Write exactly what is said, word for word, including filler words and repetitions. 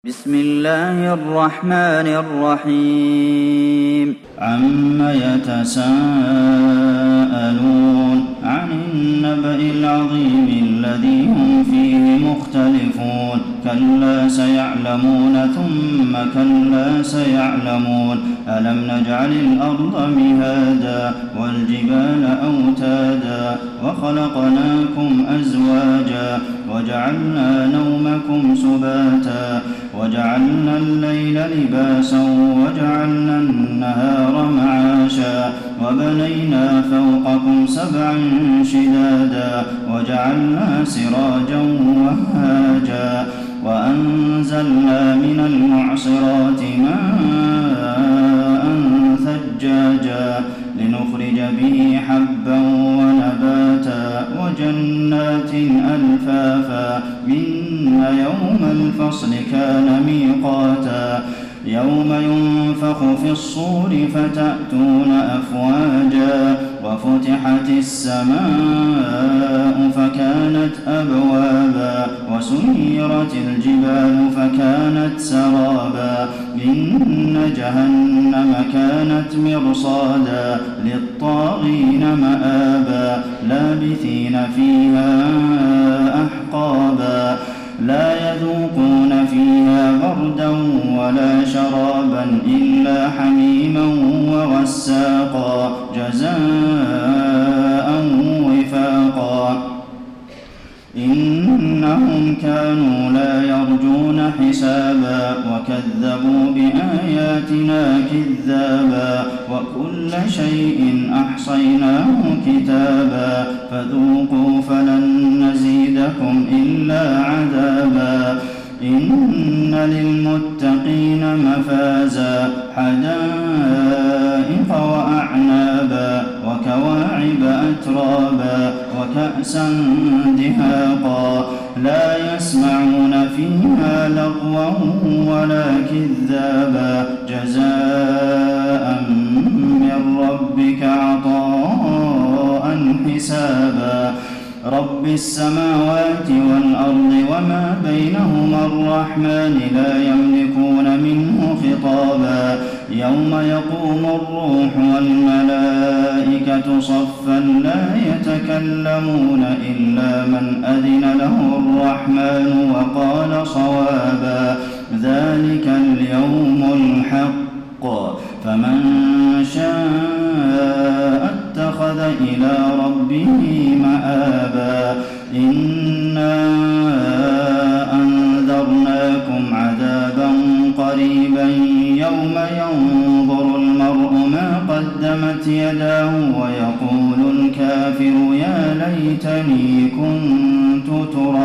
بسم الله الرحمن الرحيم عم يتساءلون عن النبأ العظيم الذي هم فيه مختلفون كلا سيعلمون ثم كلا سيعلمون ألم نجعل الأرض مهادا والجبال أوتادا وخلقناكم أزواجا وجعلنا نومكم سباتا وجعلنا الليل لباسا وجعلنا النهار معاشا وبنينا فوقكم سبعا شدادا وجعلنا سراجا وهاجا وأنزلنا من المعصرات ماء ثجاجا لنخرج به حبا ونباتا وجنات ألفافا إن يوم الفصل كان ميقاتا يوم ينفخ في الصور فتأتون أفواجا وفتحت السماء فكانت أبوابا وسيرت الجبال فكانت سرابا إن جهنم كانت مرصادا للطاغين مآبا لابثين فيها أحقابا لا يذوقون فيها بردا ولا شرابا إلا حميما وغساقا جزاء وفاقا إنهم كانوا لا يرجون حسابا وكذبوا بآياتنا كذابا وكل شيء أحصيناه كتابا فذوقوا فلن نزيدكم إلا عذابا إن للمتقين مفازا حدائق وأعنابا وكواعب أترابا وكأسا دهاقا لا يسمعون فيها لغوا ولا كذابا جزاء من ربك عطاء حسابا رب السماوات والأرض وما بينهما الرحمن لا يملكون منه خطابا يوم يقوم الروح والملائكة صفا لا يتكلمون إلا من أذن له الرحمن وقال صوابا ذلك اليوم الحق فمن شاء اتخذ إلى ربه مآبا إنا أنذرناكم عذابا قريبا يوم ينظر المرء ما قدمت يداه ويقول الكافر يا ليتني كنت ترابا